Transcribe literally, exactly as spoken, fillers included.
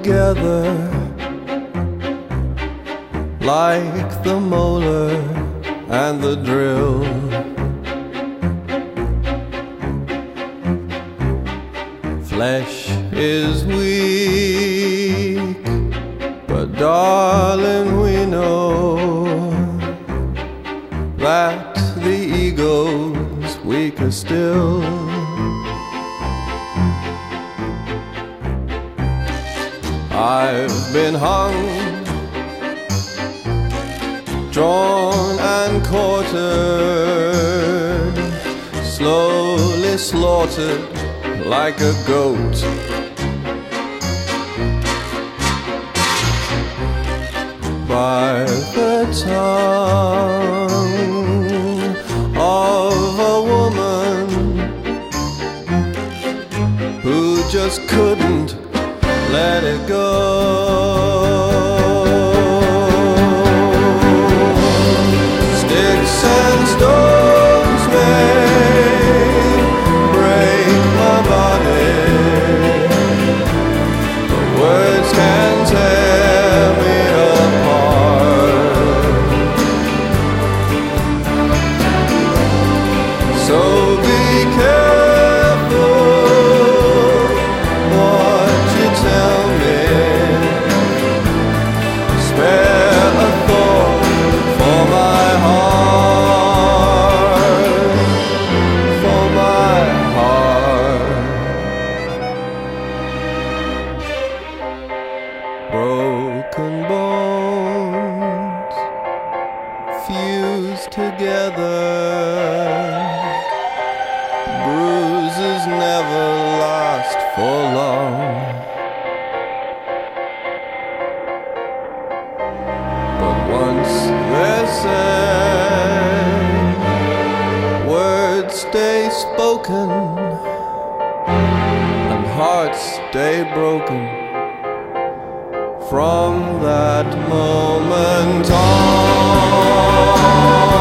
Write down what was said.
together like the molar and the drill. Flesh is weak, but darling, we know that the ego's weaker still. I've been hung, drawn and quartered, slowly slaughtered like a goat. By the tongue of a woman who just couldn't let it go. Sticks and stones may break my body, but words can tear me apart. So be careful what you tell me. Spare a thought for my heart, for my heart. Broken bones fused together, bruises never last for long. But once they're said, words stay spoken and hearts stay broken. From that moment on.